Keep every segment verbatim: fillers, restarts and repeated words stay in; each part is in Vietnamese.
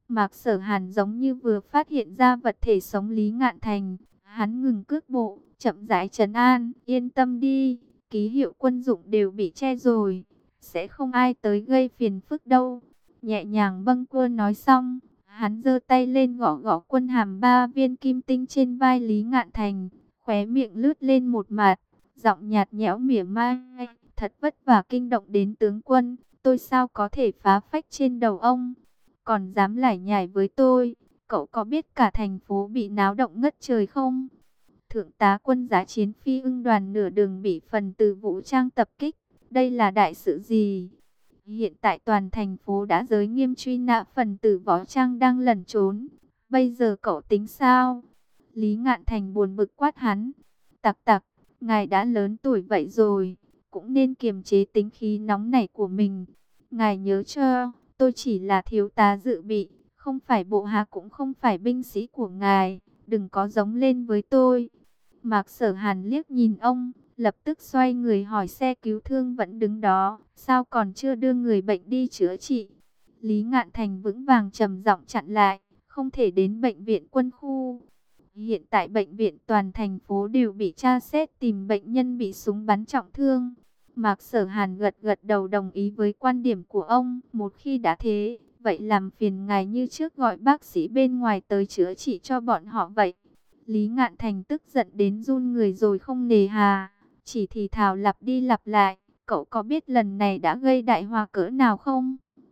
Mạc Sở Hàn giống như vừa phát hiện ra vật thể sống Lý Ngạn Thành. Hắn ngừng cước bộ, chậm rãi trấn an, yên tâm đi, ký hiệu quân dụng đều bị che rồi, sẽ không ai tới gây phiền phức đâu. Nhẹ nhàng bâng quơ nói xong, hắn giơ tay lên gõ gõ quân hàm ba viên kim tinh trên vai Lý Ngạn Thành, khóe miệng lướt lên một mạt, giọng nhạt nhẽo mỉa mai, thật vất vả kinh động đến tướng quân, tôi sao có thể phá phách trên đầu ông, còn dám lải nhải với tôi, cậu có biết cả thành phố bị náo động ngất trời không? Thượng tá quân giá chiến phi ưng đoàn nửa đường bị phần tử vũ trang tập kích, đây là đại sự gì? Hiện tại toàn thành phố đã giới nghiêm truy nã phần tử võ trang đang lẩn trốn, bây giờ cậu tính sao? Lý Ngạn Thành buồn bực quát hắn, tặc tặc, ngài đã lớn tuổi vậy rồi, cũng nên kiềm chế tính khí nóng nảy của mình. Ngài nhớ cho, tôi chỉ là thiếu tá dự bị, không phải bộ hạ cũng không phải binh sĩ của ngài, đừng có giống lên với tôi. Mạc Sở Hàn liếc nhìn ông, lập tức xoay người hỏi xe cứu thương vẫn đứng đó, sao còn chưa đưa người bệnh đi chữa trị? Lý Ngạn Thành vững vàng trầm giọng chặn lại, không thể đến bệnh viện quân khu. Hiện tại bệnh viện toàn thành phố đều bị tra xét tìm bệnh nhân bị súng bắn trọng thương. Mạc Sở Hàn gật gật đầu đồng ý với quan điểm của ông, một khi đã thế, vậy làm phiền ngài như trước gọi bác sĩ bên ngoài tới chữa trị cho bọn họ vậy. Lý Ngạn Thành tức giận đến run người rồi không nề hà, chỉ thì thào lặp đi lặp lại, cậu có biết lần này đã gây đại họa cỡ nào không?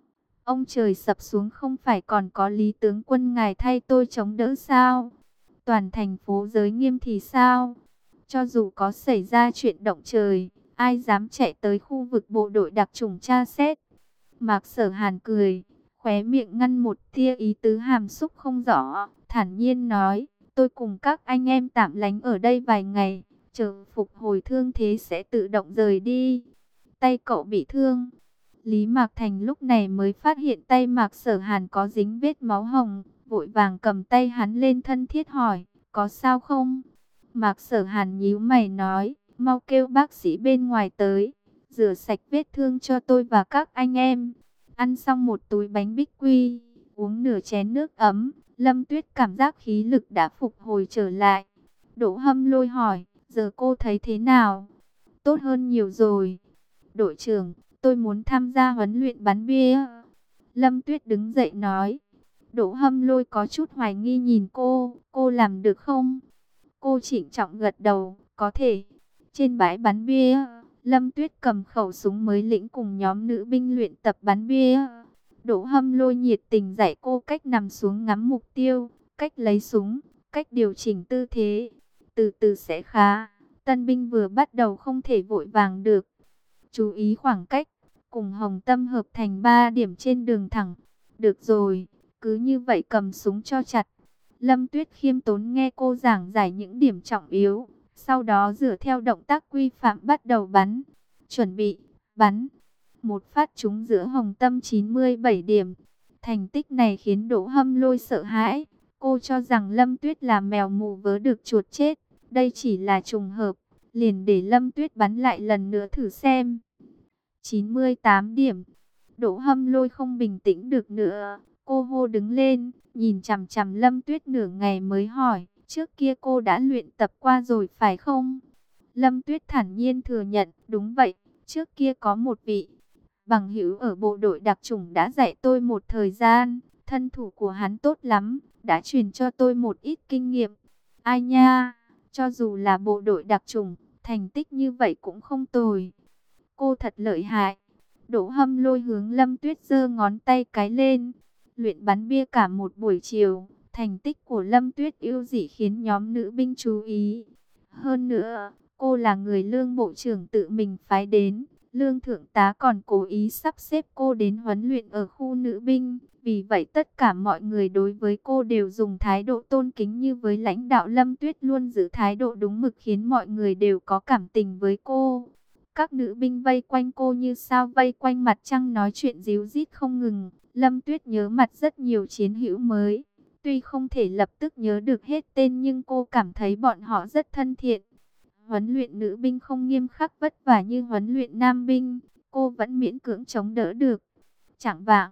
Ông trời sập xuống không phải còn có Lý tướng quân ngài thay tôi chống đỡ sao? Toàn thành phố giới nghiêm thì sao? Cho dù có xảy ra chuyện động trời, ai dám chạy tới khu vực bộ đội đặc chủng tra xét? Mạc Sở Hàn cười, khóe miệng ngăn một tia ý tứ hàm xúc không rõ, thản nhiên nói, tôi cùng các anh em tạm lánh ở đây vài ngày, chờ phục hồi thương thế sẽ tự động rời đi. Tay cậu bị thương. Lý Mạc Thành lúc này mới phát hiện tay Mạc Sở Hàn có dính vết máu hồng, vội vàng cầm tay hắn lên thân thiết hỏi, có sao không? Mạc Sở Hàn nhíu mày nói, mau kêu bác sĩ bên ngoài tới, rửa sạch vết thương cho tôi và các anh em. Ăn xong một túi bánh bích quy, uống nửa chén nước ấm, Lâm Tuyết cảm giác khí lực đã phục hồi trở lại. Đỗ Hâm Lôi hỏi, giờ cô thấy thế nào? Tốt hơn nhiều rồi. Đội trưởng, tôi muốn tham gia huấn luyện bắn bia. Lâm Tuyết đứng dậy nói. Đỗ Hâm Lôi có chút hoài nghi nhìn cô, cô làm được không? Cô trịnh trọng gật đầu, có thể. Trên bãi bắn bia, Lâm Tuyết cầm khẩu súng mới lĩnh cùng nhóm nữ binh luyện tập bắn bia. Đỗ Hâm Lôi nhiệt tình dạy cô cách nằm xuống ngắm mục tiêu, cách lấy súng, cách điều chỉnh tư thế. Từ từ sẽ khá, tân binh vừa bắt đầu không thể vội vàng được. Chú ý khoảng cách, cùng Hồng Tâm hợp thành ba điểm trên đường thẳng. Được rồi, cứ như vậy cầm súng cho chặt. Lâm Tuyết khiêm tốn nghe cô giảng giải những điểm trọng yếu, sau đó dựa theo động tác quy phạm bắt đầu bắn. Chuẩn bị, bắn. Một phát trúng giữa Hồng Tâm chín mươi bảy điểm. Thành tích này khiến Đỗ Hâm Lôi sợ hãi. Cô cho rằng Lâm Tuyết là mèo mù vớ được chuột chết. Đây chỉ là trùng hợp. Liền để Lâm Tuyết bắn lại lần nữa thử xem. chín mươi tám điểm. Đỗ Hâm Lôi không bình tĩnh được nữa. Cô hô đứng lên, nhìn chằm chằm Lâm Tuyết nửa ngày mới hỏi, trước kia cô đã luyện tập qua rồi phải không? Lâm Tuyết thản nhiên thừa nhận, đúng vậy, trước kia có một vị bằng hữu ở bộ đội đặc chủng đã dạy tôi một thời gian, thân thủ của hắn tốt lắm, đã truyền cho tôi một ít kinh nghiệm. Ai nha, cho dù là bộ đội đặc chủng, thành tích như vậy cũng không tồi. Cô thật lợi hại. Đỗ Hâm Lôi hướng Lâm Tuyết giơ ngón tay cái lên. Luyện bắn bia cả một buổi chiều, thành tích của Lâm Tuyết ưu dị khiến nhóm nữ binh chú ý. Hơn nữa, cô là người Lương bộ trưởng tự mình phái đến, Lương thượng tá còn cố ý sắp xếp cô đến huấn luyện ở khu nữ binh. Vì vậy tất cả mọi người đối với cô đều dùng thái độ tôn kính như với lãnh đạo. Lâm Tuyết luôn giữ thái độ đúng mực khiến mọi người đều có cảm tình với cô. Các nữ binh vây quanh cô như sao vây quanh mặt trăng nói chuyện ríu rít không ngừng. Lâm Tuyết nhớ mặt rất nhiều chiến hữu mới. Tuy không thể lập tức nhớ được hết tên nhưng cô cảm thấy bọn họ rất thân thiện. Huấn luyện nữ binh không nghiêm khắc vất vả như huấn luyện nam binh. Cô vẫn miễn cưỡng chống đỡ được. Chẳng vạng,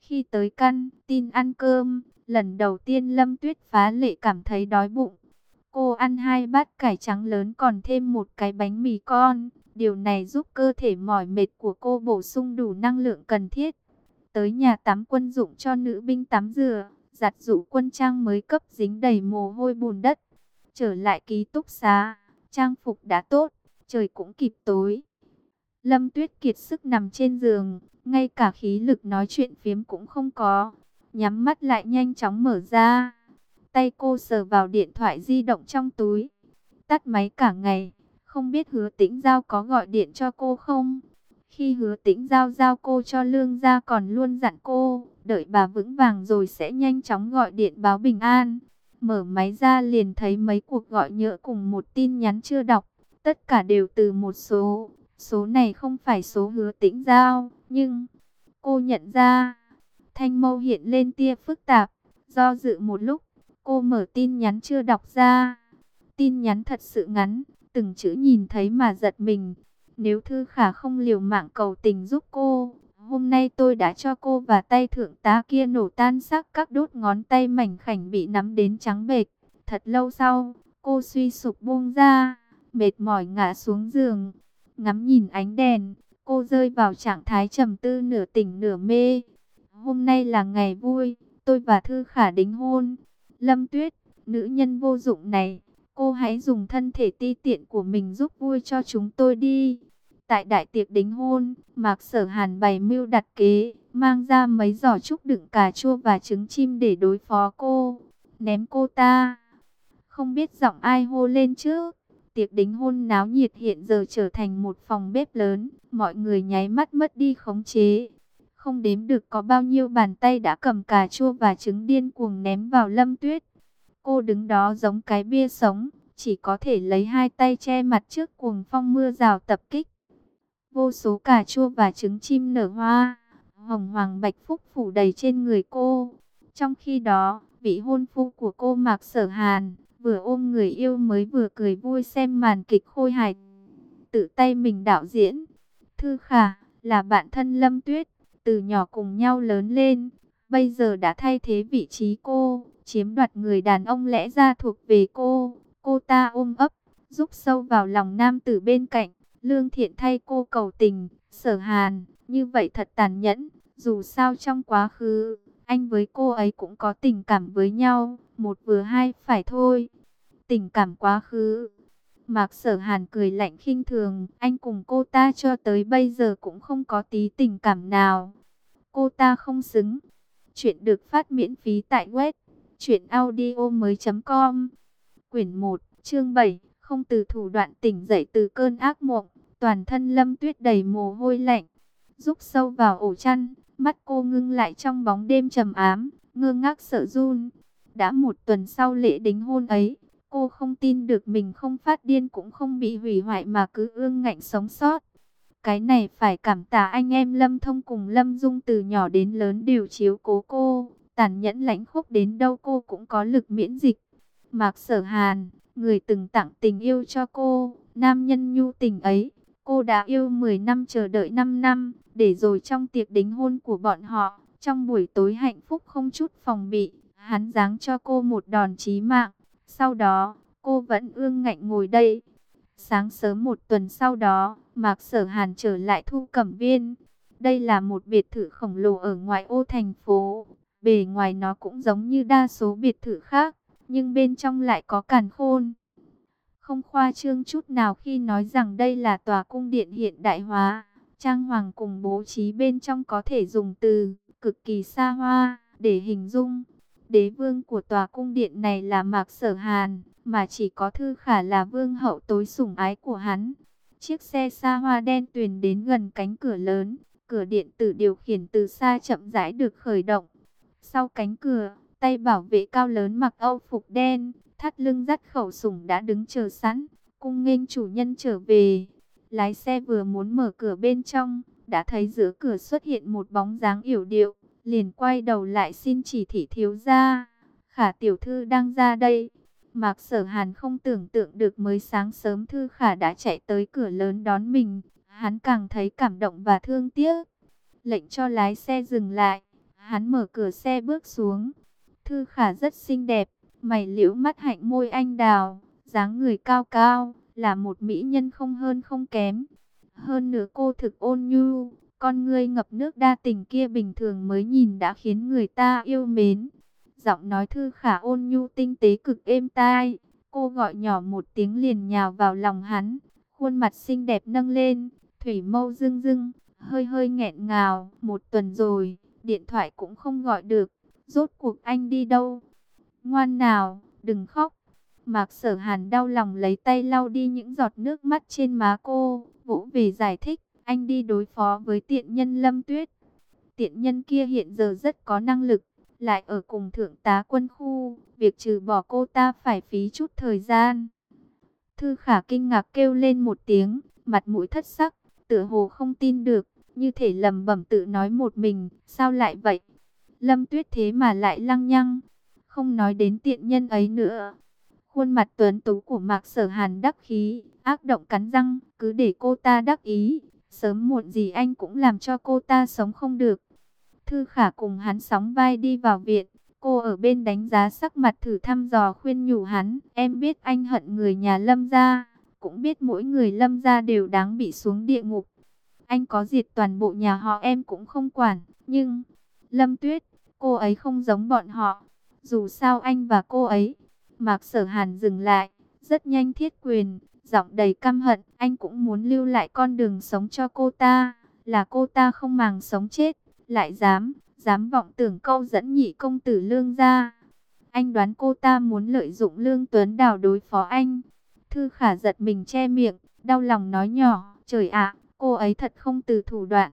Khi tới căn tin ăn cơm, lần đầu tiên Lâm Tuyết phá lệ cảm thấy đói bụng. Cô ăn hai bát cải trắng lớn còn thêm một cái bánh mì con. Điều này giúp cơ thể mỏi mệt của cô bổ sung đủ năng lượng cần thiết. Tới nhà tắm quân dụng cho nữ binh tắm rửa, giặt giũ quân trang mới cấp dính đầy mồ hôi bùn đất. Trở lại ký túc xá, trang phục đã tốt, trời cũng kịp tối. Lâm Tuyết kiệt sức nằm trên giường, ngay cả khí lực nói chuyện phiếm cũng không có. Nhắm mắt lại nhanh chóng mở ra. Tay cô sờ vào điện thoại di động trong túi. Tắt máy cả ngày, không biết Hứa Tĩnh Giao có gọi điện cho cô không? Khi Hứa Tĩnh Giao giao cô cho Lương gia còn luôn dặn cô, đợi bà vững vàng rồi sẽ nhanh chóng gọi điện báo bình an. Mở máy ra liền thấy mấy cuộc gọi nhỡ cùng một tin nhắn chưa đọc, tất cả đều từ một số. Số này không phải số Hứa Tĩnh Giao, nhưng cô nhận ra. Thanh mâu hiện lên tia phức tạp, do dự một lúc, cô mở tin nhắn chưa đọc ra. Tin nhắn thật sự ngắn, từng chữ nhìn thấy mà giật mình. Nếu Thư Khả không liều mạng cầu tình giúp cô, hôm nay tôi đã cho cô và tay thượng tá kia nổ tan xác, các đốt ngón tay mảnh khảnh bị nắm đến trắng bệch. Thật lâu sau, cô suy sụp buông ra, mệt mỏi ngã xuống giường. Ngắm nhìn ánh đèn, cô rơi vào trạng thái trầm tư nửa tỉnh nửa mê. Hôm nay là ngày vui, tôi và Thư Khả đính hôn. Lâm Tuyết, nữ nhân vô dụng này, cô hãy dùng thân thể ti tiện của mình giúp vui cho chúng tôi đi. Tại đại tiệc đính hôn, Mạc Sở Hàn bày mưu đặt kế, mang ra mấy giỏ trúc đựng cà chua và trứng chim để đối phó cô. Ném cô ta. Không biết giọng ai hô lên trước. Tiệc đính hôn náo nhiệt hiện giờ trở thành một phòng bếp lớn, mọi người nháy mắt mất đi khống chế. Không đếm được có bao nhiêu bàn tay đã cầm cà chua và trứng điên cuồng ném vào Lâm Tuyết. Cô đứng đó giống cái bia sống, chỉ có thể lấy hai tay che mặt trước cuồng phong mưa rào tập kích. Vô số cà chua và trứng chim nở hoa, hồng hoàng bạch phúc phủ đầy trên người cô. Trong khi đó, vị hôn phu của cô Mạc Sở Hàn vừa ôm người yêu mới vừa cười vui xem màn kịch khôi hài tự tay mình đạo diễn. Thư Khả là bạn thân Lâm Tuyết, từ nhỏ cùng nhau lớn lên, bây giờ đã thay thế vị trí cô, chiếm đoạt người đàn ông lẽ ra thuộc về cô. Cô ta ôm ấp, rúc sâu vào lòng nam tử bên cạnh, lương thiện thay cô cầu tình. Sở Hàn, như vậy thật tàn nhẫn, dù sao trong quá khứ, anh với cô ấy cũng có tình cảm với nhau, một vừa hai phải thôi. Tình cảm quá khứ. Mạc Sở Hàn cười lạnh khinh thường, anh cùng cô ta cho tới bây giờ cũng không có tí tình cảm nào. Cô ta không xứng. Chuyện được phát miễn phí tại web truyện audio mới chấm com. Quyển một, chương bảy, không từ thủ đoạn tỉnh dậy từ cơn ác mộng. Toàn thân Lâm Tuyết đầy mồ hôi lạnh, rúc sâu vào ổ chăn, mắt cô ngưng lại trong bóng đêm trầm ám, ngơ ngác sợ run. Đã một tuần sau lễ đính hôn ấy, cô không tin được mình không phát điên cũng không bị hủy hoại mà cứ ương ngạnh sống sót. Cái này phải cảm tạ anh em Lâm Thông cùng Lâm Dung từ nhỏ đến lớn đều chiếu cố cô, tàn nhẫn lãnh khốc đến đâu cô cũng có lực miễn dịch. Mạc Sở Hàn, người từng tặng tình yêu cho cô, nam nhân nhu tình ấy, cô đã yêu mười năm chờ đợi năm năm, để rồi trong tiệc đính hôn của bọn họ, trong buổi tối hạnh phúc không chút phòng bị, hắn giáng cho cô một đòn chí mạng. Sau đó, cô vẫn ương ngạnh ngồi đây. Sáng sớm một tuần sau đó, Mạc Sở Hàn trở lại Thu Cẩm Viên. Đây là một biệt thự khổng lồ ở ngoại ô thành phố. Bề ngoài nó cũng giống như đa số biệt thự khác, nhưng bên trong lại có càn khôn. Không khoa trương chút nào khi nói rằng đây là tòa cung điện hiện đại hóa. Trang hoàng cùng bố trí bên trong có thể dùng từ cực kỳ xa hoa để hình dung. Đế vương của tòa cung điện này là Mạc Sở Hàn, mà chỉ có Thư Khả là vương hậu tối sủng ái của hắn. Chiếc xe xa hoa đen tuyền đến gần cánh cửa lớn, cửa điện tử điều khiển từ xa chậm rãi được khởi động. Sau cánh cửa, tay bảo vệ cao lớn mặc âu phục đen, thắt lưng dắt khẩu súng đã đứng chờ sẵn, cung nghênh chủ nhân trở về. Lái xe vừa muốn mở cửa bên trong, đã thấy giữa cửa xuất hiện một bóng dáng yểu điệu, liền quay đầu lại xin chỉ thị thiếu gia. Khả tiểu thư đang ra đây. Mạc Sở Hàn không tưởng tượng được mới sáng sớm Thư Khả đã chạy tới cửa lớn đón mình. Hắn càng thấy cảm động và thương tiếc. Lệnh cho lái xe dừng lại. Hắn mở cửa xe bước xuống. Thư Khả rất xinh đẹp, mày liễu mắt hạnh môi anh đào, dáng người cao cao, là một mỹ nhân không hơn không kém. Hơn nữa cô thực ôn nhu, con ngươi ngập nước đa tình kia bình thường mới nhìn đã khiến người ta yêu mến. Giọng nói Thư Khả ôn nhu tinh tế cực êm tai, cô gọi nhỏ một tiếng liền nhào vào lòng hắn, khuôn mặt xinh đẹp nâng lên, thủy mâu rưng rưng, hơi hơi nghẹn ngào. Một tuần rồi, điện thoại cũng không gọi được, rốt cuộc anh đi đâu? Ngoan nào, đừng khóc. Mạc Sở Hàn đau lòng lấy tay lau đi những giọt nước mắt trên má cô, vỗ về giải thích, anh đi đối phó với tiện nhân Lâm Tuyết. Tiện nhân kia hiện giờ rất có năng lực, lại ở cùng thượng tá quân khu, việc trừ bỏ cô ta phải phí chút thời gian. Thư Khả kinh ngạc kêu lên một tiếng, mặt mũi thất sắc, tựa hồ không tin được, như thể lẩm bẩm tự nói một mình, sao lại vậy? Lâm Tuyết thế mà lại lăng nhăng, không nói đến tiện nhân ấy nữa. Khuôn mặt tuấn tú của Mạc Sở Hàn đắc khí, ác động cắn răng, cứ để cô ta đắc ý, sớm muộn gì anh cũng làm cho cô ta sống không được. Thư Khả cùng hắn sóng vai đi vào viện, cô ở bên đánh giá sắc mặt thử thăm dò khuyên nhủ hắn, em biết anh hận người nhà Lâm gia, cũng biết mỗi người Lâm gia đều đáng bị xuống địa ngục. Anh có diệt toàn bộ nhà họ em cũng không quản, nhưng Lâm Tuyết, cô ấy không giống bọn họ. Dù sao anh và cô ấy. Mạc Sở Hàn dừng lại, rất nhanh thiết quyền, giọng đầy căm hận, anh cũng muốn lưu lại con đường sống cho cô ta, là cô ta không màng sống chết, lại dám, dám vọng tưởng câu dẫn nhị công tử Lương gia. Anh đoán cô ta muốn lợi dụng Lương Tuấn Đào đối phó anh. Thư Khả giật mình che miệng, đau lòng nói nhỏ, trời ạ, cô ấy thật không từ thủ đoạn.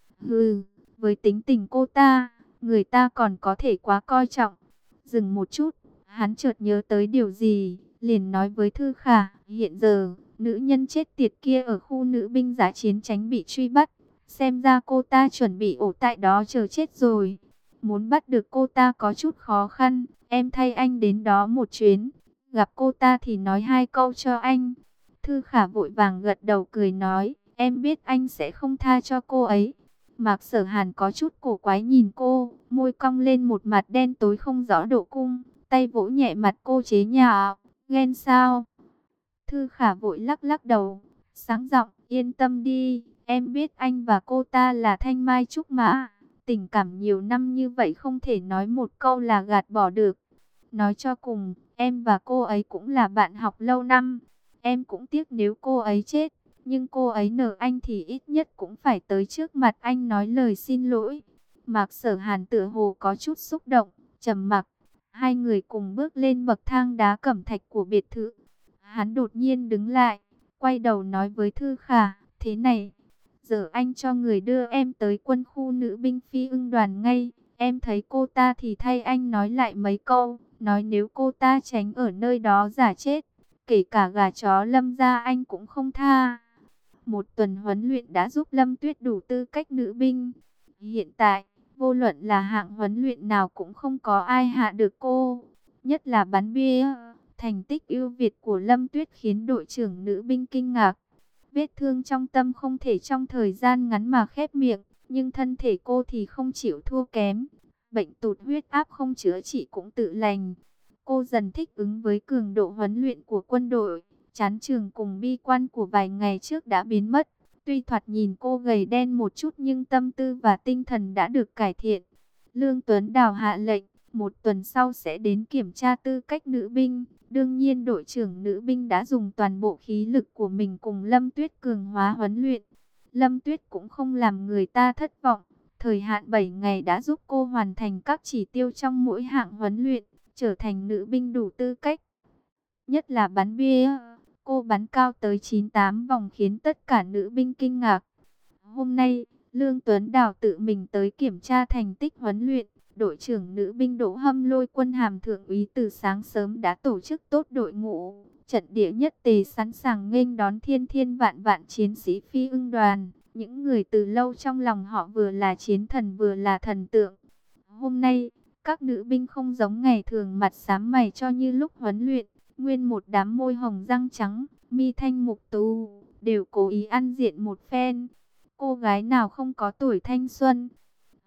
Hừ, với tính tình cô ta, người ta còn có thể quá coi trọng. Dừng một chút, hắn chợt nhớ tới điều gì, liền nói với Thư Khả, hiện giờ, nữ nhân chết tiệt kia ở khu nữ binh giã chiến tránh bị truy bắt. Xem ra cô ta chuẩn bị ổ tại đó chờ chết rồi. Muốn bắt được cô ta có chút khó khăn, em thay anh đến đó một chuyến. Gặp cô ta thì nói hai câu cho anh. Thư Khả vội vàng gật đầu cười nói, em biết anh sẽ không tha cho cô ấy. Mạc Sở Hàn có chút cổ quái nhìn cô, môi cong lên một mặt đen tối không rõ độ cung, tay vỗ nhẹ mặt cô chế nhạo, ghen sao? Thư Khả vội lắc lắc đầu, sáng giọng, yên tâm đi, em biết anh và cô ta là thanh mai trúc mã, tình cảm nhiều năm như vậy không thể nói một câu là gạt bỏ được. Nói cho cùng, em và cô ấy cũng là bạn học lâu năm, em cũng tiếc nếu cô ấy chết. Nhưng cô ấy nợ anh thì ít nhất cũng phải tới trước mặt anh nói lời xin lỗi. Mạc Sở Hàn tựa hồ có chút xúc động, trầm mặc. Hai người cùng bước lên bậc thang đá cẩm thạch của biệt thự. Hắn đột nhiên đứng lại, quay đầu nói với Thư Khả, thế này, giờ anh cho người đưa em tới quân khu nữ binh phi ưng đoàn ngay. Em thấy cô ta thì thay anh nói lại mấy câu, nói nếu cô ta tránh ở nơi đó giả chết, kể cả gà chó Lâm gia anh cũng không tha. Một tuần huấn luyện đã giúp Lâm Tuyết đủ tư cách nữ binh. Hiện tại, vô luận là hạng huấn luyện nào cũng không có ai hạ được cô. Nhất là bắn bia, thành tích ưu việt của Lâm Tuyết khiến đội trưởng nữ binh kinh ngạc. Vết thương trong tâm không thể trong thời gian ngắn mà khép miệng, nhưng thân thể cô thì không chịu thua kém. Bệnh tụt huyết áp không chữa trị cũng tự lành. Cô dần thích ứng với cường độ huấn luyện của quân đội. Chán trường cùng bi quan của vài ngày trước đã biến mất. Tuy thoạt nhìn cô gầy đen một chút nhưng tâm tư và tinh thần đã được cải thiện. Lương Tuấn Đào hạ lệnh, một tuần sau sẽ đến kiểm tra tư cách nữ binh. Đương nhiên đội trưởng nữ binh đã dùng toàn bộ khí lực của mình cùng Lâm Tuyết cường hóa huấn luyện. Lâm Tuyết cũng không làm người ta thất vọng. Thời hạn bảy ngày đã giúp cô hoàn thành các chỉ tiêu trong mỗi hạng huấn luyện, trở thành nữ binh đủ tư cách. Nhất là bắn bia, cô bắn cao tới chín tám vòng khiến tất cả nữ binh kinh ngạc. Hôm nay, Lương Tuấn Đào tự mình tới kiểm tra thành tích huấn luyện. Đội trưởng nữ binh Đỗ Hâm Lôi quân hàm thượng úy từ sáng sớm đã tổ chức tốt đội ngũ. Trận địa nhất tề sẵn sàng nghênh đón thiên thiên vạn vạn chiến sĩ phi ưng đoàn. Những người từ lâu trong lòng họ vừa là chiến thần vừa là thần tượng. Hôm nay, các nữ binh không giống ngày thường mặt xám mày cho như lúc huấn luyện. Nguyên một đám môi hồng răng trắng, mi thanh mục tú, đều cố ý ăn diện một phen. Cô gái nào không có tuổi thanh xuân.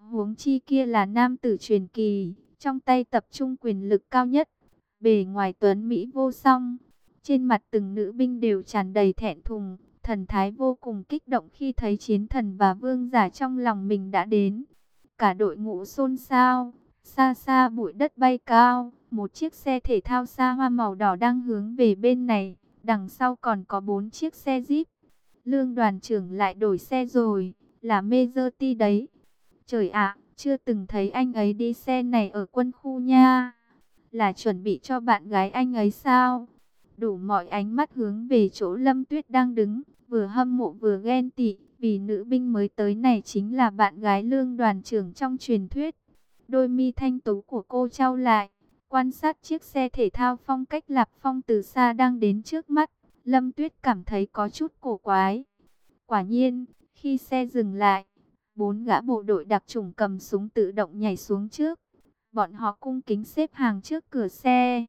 Huống chi kia là nam tử truyền kỳ, trong tay tập trung quyền lực cao nhất, bề ngoài tuấn mỹ vô song. Trên mặt từng nữ binh đều tràn đầy thẹn thùng, thần thái vô cùng kích động khi thấy chiến thần và vương giả trong lòng mình đã đến. Cả đội ngũ xôn xao, xa xa bụi đất bay cao, một chiếc xe thể thao xa hoa màu đỏ đang hướng về bên này, đằng sau còn có bốn chiếc xe Jeep. Lương đoàn trưởng lại đổi xe rồi, là Maserati đấy. Trời ạ, chưa từng thấy anh ấy đi xe này ở quân khu nha. Là chuẩn bị cho bạn gái anh ấy sao? Đủ mọi ánh mắt hướng về chỗ Lâm Tuyết đang đứng, vừa hâm mộ vừa ghen tị, vì nữ binh mới tới này chính là bạn gái Lương đoàn trưởng trong truyền thuyết. Đôi mi thanh tú của cô chau lại, quan sát chiếc xe thể thao phong cách Lạp Phong từ xa đang đến trước mắt. Lâm Tuyết cảm thấy có chút cổ quái. Quả nhiên, khi xe dừng lại, bốn gã bộ đội đặc chủng cầm súng tự động nhảy xuống trước. Bọn họ cung kính xếp hàng trước cửa xe.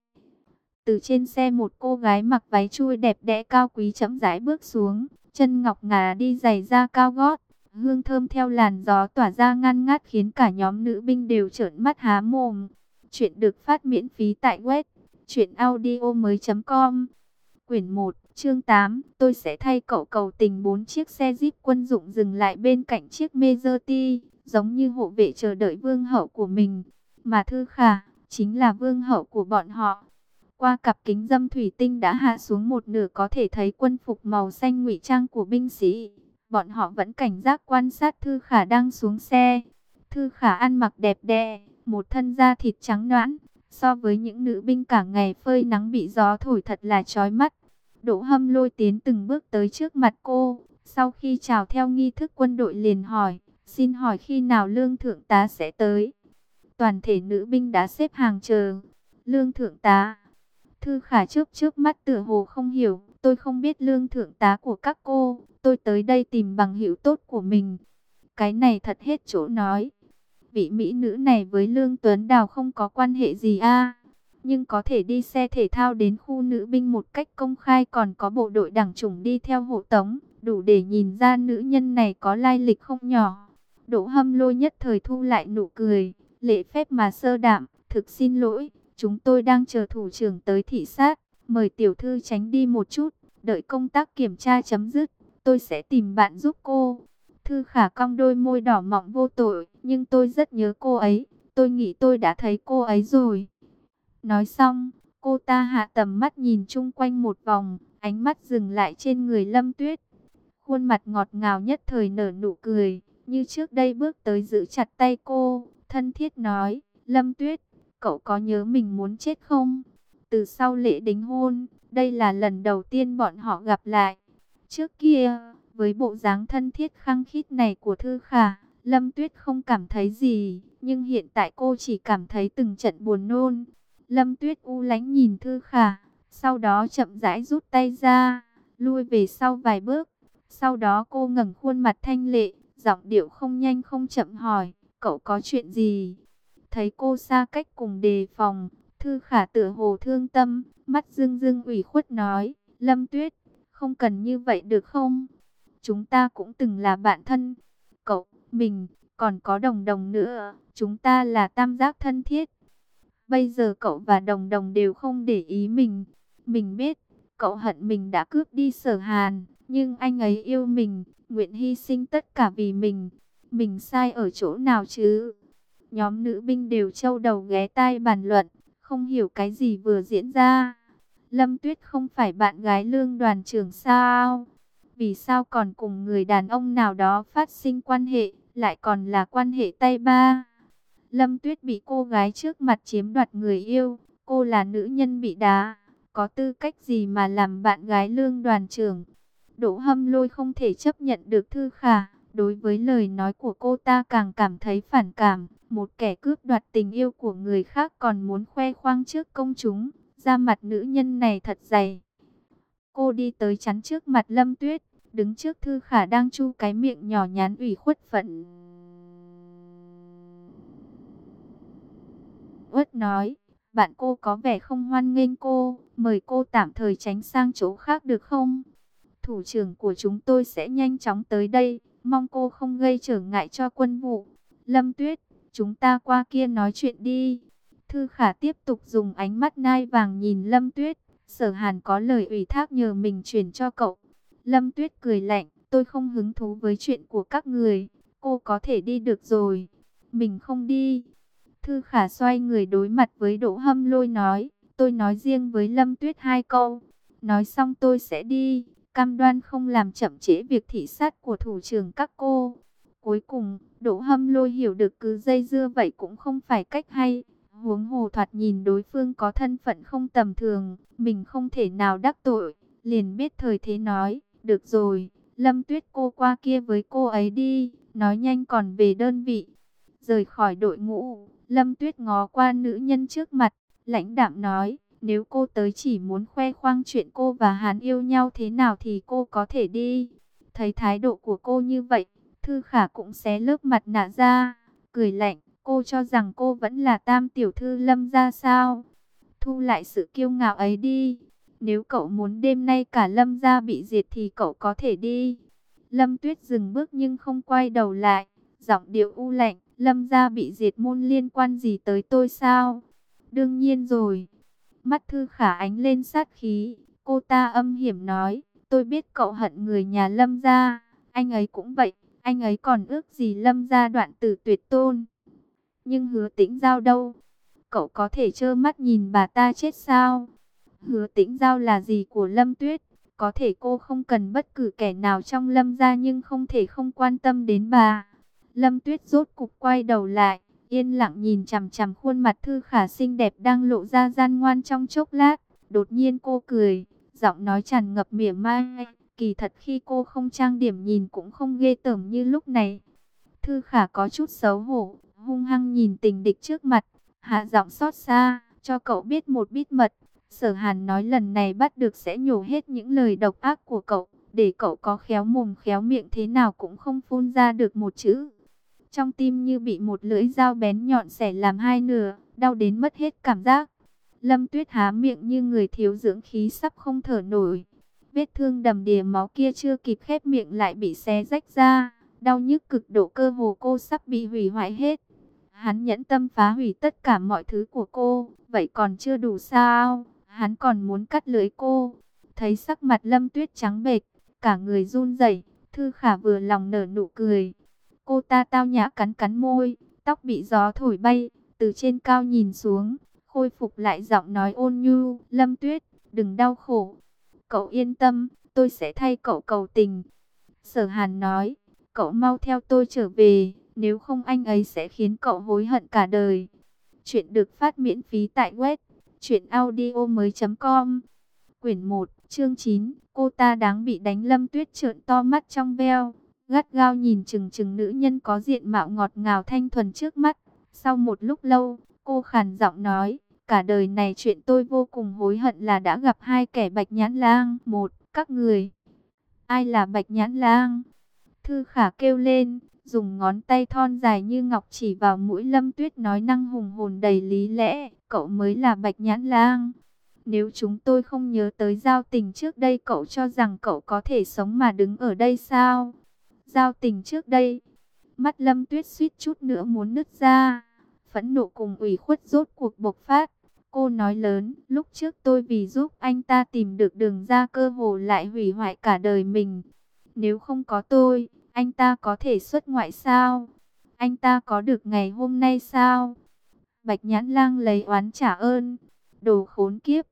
Từ trên xe một cô gái mặc váy chui đẹp đẽ cao quý chậm rãi bước xuống, chân ngọc ngà đi giày da cao gót, hương thơm theo làn gió tỏa ra ngăn ngát khiến cả nhóm nữ binh đều trợn mắt há mồm. Chuyện được phát miễn phí tại web truyện audio mới chấm com. Quyển một, chương tám, tôi sẽ thay cậu cầu tình. Bốn chiếc xe Jeep quân dụng dừng lại bên cạnh chiếc Maserati, giống như hộ vệ chờ đợi vương hậu của mình. Mà Thư Khả, chính là vương hậu của bọn họ. Qua cặp kính dâm thủy tinh đã hạ xuống một nửa có thể thấy quân phục màu xanh ngụy trang của binh sĩ. Bọn họ vẫn cảnh giác quan sát Thư Khả đang xuống xe. Thư Khả ăn mặc đẹp đẽ, một thân da thịt trắng nõn, so với những nữ binh cả ngày phơi nắng bị gió thổi thật là chói mắt. Đỗ Hâm Lôi tiến từng bước tới trước mặt cô, sau khi chào theo nghi thức quân đội liền hỏi, xin hỏi khi nào Lương thượng tá sẽ tới? Toàn thể nữ binh đã xếp hàng chờ. Lương thượng tá? Thư Khả chớp chớp mắt tựa hồ không hiểu, tôi không biết Lương thượng tá của các cô, tôi tới đây tìm bằng hữu tốt của mình. Cái này thật hết chỗ nói. Vị mỹ nữ này với Lương Tuấn Đào không có quan hệ gì a, nhưng có thể đi xe thể thao đến khu nữ binh một cách công khai, còn có bộ đội đảng chủng đi theo hộ tống, đủ để nhìn ra nữ nhân này có lai lịch không nhỏ. Đỗ Hâm Lôi nhất thời thu lại nụ cười, lễ phép mà sơ đạm, thực xin lỗi, chúng tôi đang chờ thủ trưởng tới thị sát, mời tiểu thư tránh đi một chút, đợi công tác kiểm tra chấm dứt, tôi sẽ tìm bạn giúp cô. Thư Khả cong đôi môi đỏ mọng vô tội, nhưng tôi rất nhớ cô ấy, tôi nghĩ tôi đã thấy cô ấy rồi. Nói xong, cô ta hạ tầm mắt nhìn chung quanh một vòng, ánh mắt dừng lại trên người Lâm Tuyết. Khuôn mặt ngọt ngào nhất thời nở nụ cười, như trước đây bước tới giữ chặt tay cô, thân thiết nói, Lâm Tuyết, cậu có nhớ mình muốn chết không? Từ sau lễ đính hôn, đây là lần đầu tiên bọn họ gặp lại. Trước kia, với bộ dáng thân thiết khăng khít này của Thư Khả, Lâm Tuyết không cảm thấy gì, nhưng hiện tại cô chỉ cảm thấy từng trận buồn nôn. Lâm Tuyết u lánh nhìn Thư Khả, sau đó chậm rãi rút tay ra, lui về sau vài bước. Sau đó cô ngẩng khuôn mặt thanh lệ, giọng điệu không nhanh không chậm hỏi, cậu có chuyện gì? Thấy cô xa cách cùng đề phòng, Thư Khả tựa hồ thương tâm, mắt rưng rưng ủy khuất nói, Lâm Tuyết, không cần như vậy được không? Chúng ta cũng từng là bạn thân, cậu, mình, còn có Đồng Đồng nữa, chúng ta là tam giác thân thiết. Bây giờ cậu và Đồng Đồng đều không để ý mình. Mình biết, cậu hận mình đã cướp đi Sở Hàn, nhưng anh ấy yêu mình, nguyện hy sinh tất cả vì mình. Mình sai ở chỗ nào chứ? Nhóm nữ binh đều châu đầu ghé tai bàn luận, không hiểu cái gì vừa diễn ra. Lâm Tuyết không phải bạn gái Lương đoàn trưởng sao? Vì sao còn cùng người đàn ông nào đó phát sinh quan hệ, lại còn là quan hệ tay ba? Lâm Tuyết bị cô gái trước mặt chiếm đoạt người yêu, cô là nữ nhân bị đá, có tư cách gì mà làm bạn gái Lương đoàn trưởng? Đỗ Hâm Lôi không thể chấp nhận được Thư Khả, đối với lời nói của cô ta càng cảm thấy phản cảm. Một kẻ cướp đoạt tình yêu của người khác còn muốn khoe khoang trước công chúng, da mặt nữ nhân này thật dày. Cô đi tới chắn trước mặt Lâm Tuyết, đứng trước Thư Khả đang chu cái miệng nhỏ nhắn ủy khuất phận uất nói, bạn cô có vẻ không hoan nghênh cô, mời cô tạm thời tránh sang chỗ khác được không? Thủ trưởng của chúng tôi sẽ nhanh chóng tới đây, mong cô không gây trở ngại cho quân vụ. Lâm Tuyết, chúng ta qua kia nói chuyện đi. Thư Khả tiếp tục dùng ánh mắt nai vàng nhìn Lâm Tuyết. Sở Hàn có lời ủy thác nhờ mình chuyển cho cậu. Lâm Tuyết cười lạnh, tôi không hứng thú với chuyện của các người. Cô có thể đi được rồi. Mình không đi. Thư Khả xoay người đối mặt với Đỗ Hâm Lôi nói, tôi nói riêng với Lâm Tuyết hai câu. Nói xong tôi sẽ đi, cam đoan không làm chậm trễ việc thị sát của thủ trưởng các cô. Cuối cùng, Đỗ Hâm Lôi hiểu được cứ dây dưa vậy cũng không phải cách hay. Huống hồ thoạt nhìn đối phương có thân phận không tầm thường, mình không thể nào đắc tội, liền biết thời thế nói, được rồi, Lâm Tuyết cô qua kia với cô ấy đi, nói nhanh còn về đơn vị. Rời khỏi đội ngũ, Lâm Tuyết ngó qua nữ nhân trước mặt, lãnh đạm nói, nếu cô tới chỉ muốn khoe khoang chuyện cô và Hàn yêu nhau thế nào thì cô có thể đi. Thấy thái độ của cô như vậy, Thư Khả cũng xé lớp mặt nạ ra, cười lạnh, cô cho rằng cô vẫn là tam tiểu thư Lâm gia sao? Thu lại sự kiêu ngạo ấy đi. Nếu cậu muốn đêm nay cả Lâm gia bị diệt thì cậu có thể đi. Lâm Tuyết dừng bước nhưng không quay đầu lại, giọng điệu u lạnh, Lâm gia bị diệt môn liên quan gì tới tôi sao? Đương nhiên rồi. Mắt Thư Khả ánh lên sát khí, cô ta âm hiểm nói, tôi biết cậu hận người nhà Lâm gia, anh ấy cũng vậy, anh ấy còn ước gì Lâm gia đoạn tử tuyệt tôn. Nhưng Hứa Tĩnh Giao đâu? Cậu có thể trơ mắt nhìn bà ta chết sao? Hứa Tĩnh Giao là gì của Lâm Tuyết? Có thể cô không cần bất cứ kẻ nào trong Lâm gia nhưng không thể không quan tâm đến bà. Lâm Tuyết rốt cục quay đầu lại, yên lặng nhìn chằm chằm khuôn mặt Thư Khả xinh đẹp đang lộ ra gian ngoan trong chốc lát. Đột nhiên cô cười, giọng nói tràn ngập mỉa mai. Kỳ thật khi cô không trang điểm nhìn cũng không ghê tởm như lúc này. Thư Khả có chút xấu hổ, hung hăng nhìn tình địch trước mặt, hạ giọng xót xa, cho cậu biết một bí mật. Sở Hàn nói lần này bắt được sẽ nhổ hết những lời độc ác của cậu, để cậu có khéo mồm khéo miệng thế nào cũng không phun ra được một chữ. Trong tim như bị một lưỡi dao bén nhọn xẻ làm hai nửa, đau đến mất hết cảm giác. Lâm Tuyết há miệng như người thiếu dưỡng khí sắp không thở nổi. Vết thương đầm đìa máu kia chưa kịp khép miệng lại bị xé rách ra, đau nhức cực độ cơ hồ cô sắp bị hủy hoại hết. Hắn nhẫn tâm phá hủy tất cả mọi thứ của cô, vậy còn chưa đủ sao? Hắn còn muốn cắt lưỡi cô. Thấy sắc mặt Lâm Tuyết trắng bệch, cả người run rẩy, Thư Khả vừa lòng nở nụ cười. Cô ta tao nhã cắn cắn môi, tóc bị gió thổi bay, từ trên cao nhìn xuống, khôi phục lại giọng nói ôn nhu, Lâm Tuyết, đừng đau khổ. Cậu yên tâm, tôi sẽ thay cậu cầu tình. Sở Hàn nói, cậu mau theo tôi trở về, nếu không anh ấy sẽ khiến cậu hối hận cả đời. Chuyện được phát miễn phí tại web truyện audio mới chấm com. Quyển một, chương chín, cô ta đáng bị đánh. Lâm Tuyết trợn to mắt trong veo, gắt gao nhìn chừng chừng nữ nhân có diện mạo ngọt ngào thanh thuần trước mắt. Sau một lúc lâu, cô khàn giọng nói, cả đời này chuyện tôi vô cùng hối hận là đã gặp hai kẻ Bạch Nhãn Lang. Một, các người. Ai là Bạch Nhãn Lang? Thư Khả kêu lên, dùng ngón tay thon dài như ngọc chỉ vào mũi Lâm Tuyết nói năng hùng hồn đầy lý lẽ, cậu mới là Bạch Nhãn Lang. Nếu chúng tôi không nhớ tới giao tình trước đây, cậu cho rằng cậu có thể sống mà đứng ở đây sao? Giao tình trước đây? Mắt Lâm Tuyết suýt chút nữa muốn nứt ra, phẫn nộ cùng ủy khuất rốt cuộc bộc phát. Cô nói lớn, lúc trước tôi vì giúp anh ta tìm được đường ra cơ hồ lại hủy hoại cả đời mình. Nếu không có tôi, anh ta có thể xuất ngoại sao? Anh ta có được ngày hôm nay sao? Bạch Nhãn Lang lấy oán trả ơn, đồ khốn kiếp.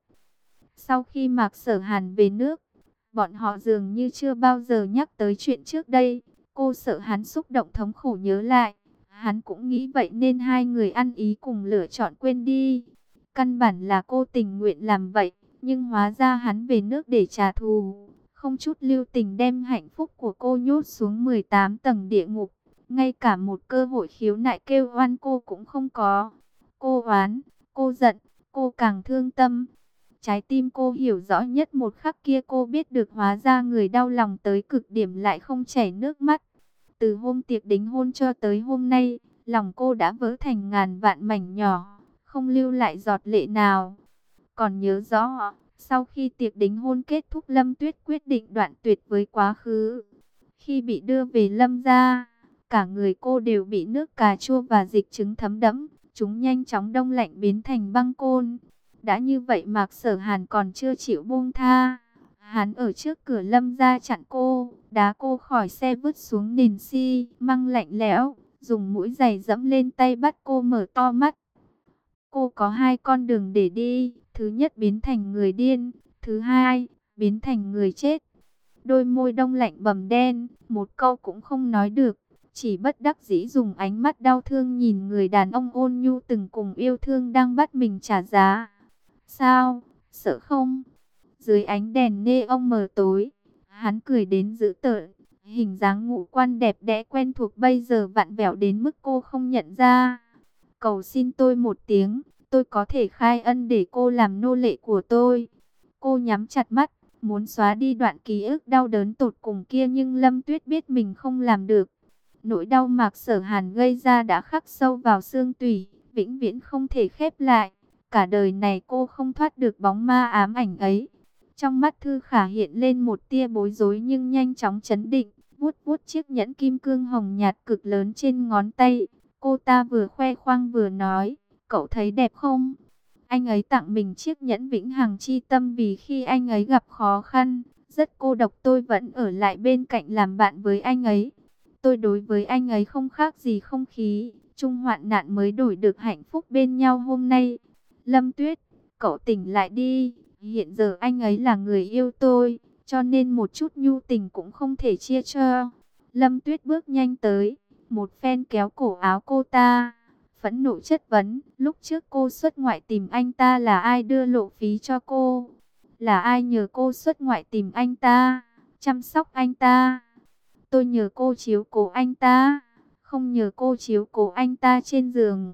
Sau khi Mạc Sở Hàn về nước, bọn họ dường như chưa bao giờ nhắc tới chuyện trước đây. Cô sợ hắn xúc động thống khổ nhớ lại. Hắn cũng nghĩ vậy nên hai người ăn ý cùng lựa chọn quên đi. Căn bản là cô tình nguyện làm vậy, nhưng hóa ra hắn về nước để trả thù. Không chút lưu tình đem hạnh phúc của cô nhốt xuống mười tám tầng địa ngục. Ngay cả một cơ hội khiếu nại kêu oan cô cũng không có. Cô oán, cô giận, cô càng thương tâm. Trái tim cô hiểu rõ nhất một khắc kia cô biết được hóa ra người đau lòng tới cực điểm lại không chảy nước mắt. Từ hôm tiệc đính hôn cho tới hôm nay, lòng cô đã vỡ thành ngàn vạn mảnh nhỏ, không lưu lại giọt lệ nào. Còn nhớ rõ, sau khi tiệc đính hôn kết thúc, Lâm Tuyết quyết định đoạn tuyệt với quá khứ. Khi bị đưa về Lâm gia, Cả người cô đều bị nước cà chua và dịch trứng thấm đẫm, chúng nhanh chóng đông lạnh biến thành băng côn. Đã như vậy Mạc Sở Hàn còn chưa chịu buông tha. Hắn ở trước cửa Lâm gia chặn cô, đá cô khỏi xe vứt xuống nền xi măng lạnh lẽo, dùng mũi giày dẫm lên tay bắt cô mở to mắt. Cô có hai con đường để đi, thứ nhất biến thành người điên, thứ hai biến thành người chết. Đôi môi đông lạnh bầm đen, một câu cũng không nói được, chỉ bất đắc dĩ dùng ánh mắt đau thương nhìn người đàn ông ôn nhu từng cùng yêu thương đang bắt mình trả giá. Sao, sợ không? Dưới ánh đèn neon mờ tối, hắn cười đến dữ tợn, hình dáng ngũ quan đẹp đẽ quen thuộc bây giờ vặn vẹo đến mức cô không nhận ra. Cầu xin tôi một tiếng, tôi có thể khai ân để cô làm nô lệ của tôi. Cô nhắm chặt mắt, muốn xóa đi đoạn ký ức đau đớn tột cùng kia, nhưng Lâm Tuyết biết mình không làm được. Nỗi đau Mạc Sở Hàn gây ra đã khắc sâu vào xương tủy, vĩnh viễn không thể khép lại. Cả đời này cô không thoát được bóng ma ám ảnh ấy. Trong mắt Thư Khả hiện lên một tia bối rối nhưng nhanh chóng trấn định, vuốt vuốt chiếc nhẫn kim cương hồng nhạt cực lớn trên ngón tay. Cô ta vừa khoe khoang vừa nói, cậu thấy đẹp không? Anh ấy tặng mình chiếc nhẫn vĩnh hằng chi tâm vì khi anh ấy gặp khó khăn, rất cô độc, tôi vẫn ở lại bên cạnh làm bạn với anh ấy. Tôi đối với anh ấy không khác gì không khí, chung hoạn nạn mới đổi được hạnh phúc bên nhau hôm nay. Lâm Tuyết, cậu tỉnh lại đi, hiện giờ anh ấy là người yêu tôi, cho nên một chút nhu tình cũng không thể chia cho. Lâm Tuyết bước nhanh tới, một phen kéo cổ áo cô ta, phẫn nộ chất vấn, lúc trước cô xuất ngoại tìm anh ta là ai đưa lộ phí cho cô? Là ai nhờ cô xuất ngoại tìm anh ta, chăm sóc anh ta? Tôi nhờ cô chiếu cố anh ta, không nhờ cô chiếu cố anh ta trên giường.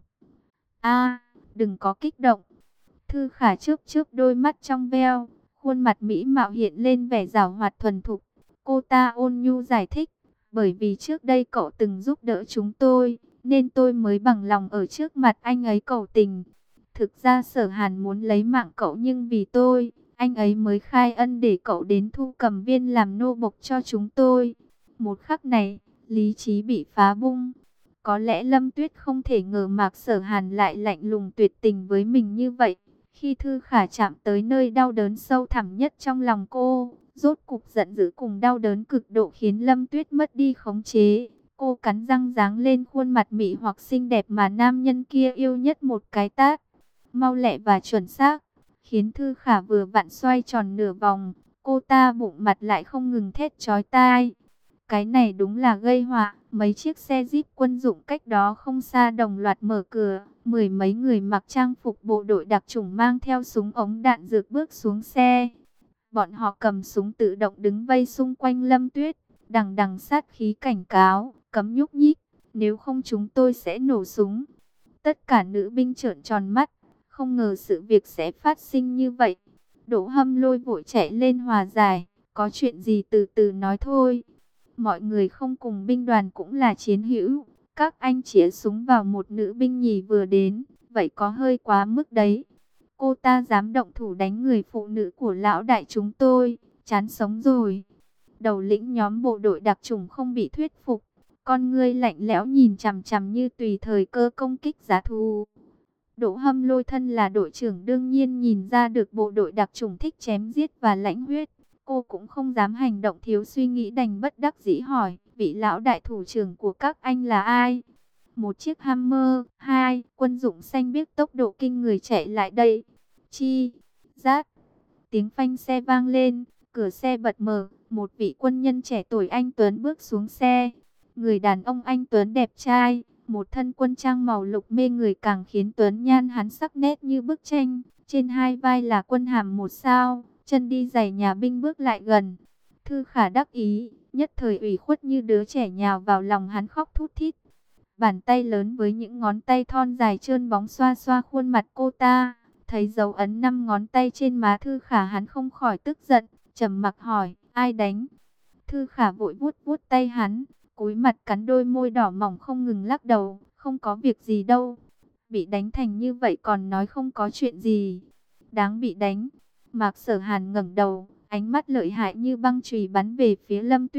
A, đừng có kích động. Thư Khả chớp chớp đôi mắt trong veo, khuôn mặt mỹ mạo hiện lên vẻ giảo hoạt thuần thục. Cô ta ôn nhu giải thích, bởi vì trước đây cậu từng giúp đỡ chúng tôi, nên tôi mới bằng lòng ở trước mặt anh ấy cầu tình. Thực ra Sở Hàn muốn lấy mạng cậu, nhưng vì tôi, anh ấy mới khai ân để cậu đến Thu Cầm Viên làm nô bộc cho chúng tôi. Một khắc này, lý trí bị phá bung. Có lẽ Lâm Tuyết không thể ngờ Mạc Sở Hàn lại lạnh lùng tuyệt tình với mình như vậy. Khi Thư Khả chạm tới nơi đau đớn sâu thẳm nhất trong lòng cô, rốt cục giận dữ cùng đau đớn cực độ khiến Lâm Tuyết mất đi khống chế. Cô cắn răng giáng lên khuôn mặt mị hoặc xinh đẹp mà nam nhân kia yêu nhất một cái tát, mau lẹ và chuẩn xác, khiến Thư Khả vừa vặn xoay tròn nửa vòng. Cô ta bụng mặt lại không ngừng thét chói tai. Cái này đúng là gây họa. Mấy chiếc xe Jeep quân dụng cách đó không xa đồng loạt mở cửa. Mười mấy người mặc trang phục bộ đội đặc chủng mang theo súng ống đạn dược bước xuống xe. Bọn họ cầm súng tự động đứng vây xung quanh Lâm Tuyết, đằng đằng sát khí cảnh cáo, cấm nhúc nhích, nếu không chúng tôi sẽ nổ súng. Tất cả nữ binh trợn tròn mắt, không ngờ sự việc sẽ phát sinh như vậy. Đỗ Hâm Lôi vội chạy lên hòa giải, có chuyện gì từ từ nói thôi. Mọi người không cùng binh đoàn cũng là chiến hữu, các anh chĩa súng vào một nữ binh nhì vừa đến, vậy có hơi quá mức đấy. Cô ta dám động thủ đánh người phụ nữ của lão đại chúng tôi, chán sống rồi. Đầu lĩnh nhóm bộ đội đặc chủng không bị thuyết phục, con ngươi lạnh lẽo nhìn chằm chằm như tùy thời cơ công kích giá thù. Đỗ Hâm Lôi thân là đội trưởng đương nhiên nhìn ra được bộ đội đặc chủng thích chém giết và lãnh huyết. Cô cũng không dám hành động thiếu suy nghĩ, đành bất đắc dĩ hỏi, vị lão đại thủ trưởng của các anh là ai? Một chiếc Hammer, hai, quân dụng xanh biếc tốc độ kinh người chạy lại đây. Chi, rát, tiếng phanh xe vang lên, cửa xe bật mở, một vị quân nhân trẻ tuổi anh Tuấn bước xuống xe. Người đàn ông anh Tuấn đẹp trai, một thân quân trang màu lục mê người càng khiến Tuấn nhan hắn sắc nét như bức tranh. Trên hai vai là quân hàm một sao, chân đi giày nhà binh bước lại gần. Thư Khả đắc ý, nhất thời ủy khuất như đứa trẻ nhào vào lòng hắn khóc thút thít. Bàn tay lớn với những ngón tay thon dài trơn bóng xoa xoa khuôn mặt cô ta. Thấy dấu ấn năm ngón tay trên má Thư Khả, hắn không khỏi tức giận, trầm mặc hỏi, ai đánh? Thư Khả vội vuốt vuốt tay hắn, cúi mặt cắn đôi môi đỏ mỏng không ngừng lắc đầu, không có việc gì đâu. Bị đánh thành như vậy còn nói không có chuyện gì. Đáng bị đánh. Mạc Sở Hàn ngẩng đầu, ánh mắt lợi hại như băng chùy bắn về phía Lâm Tuyết.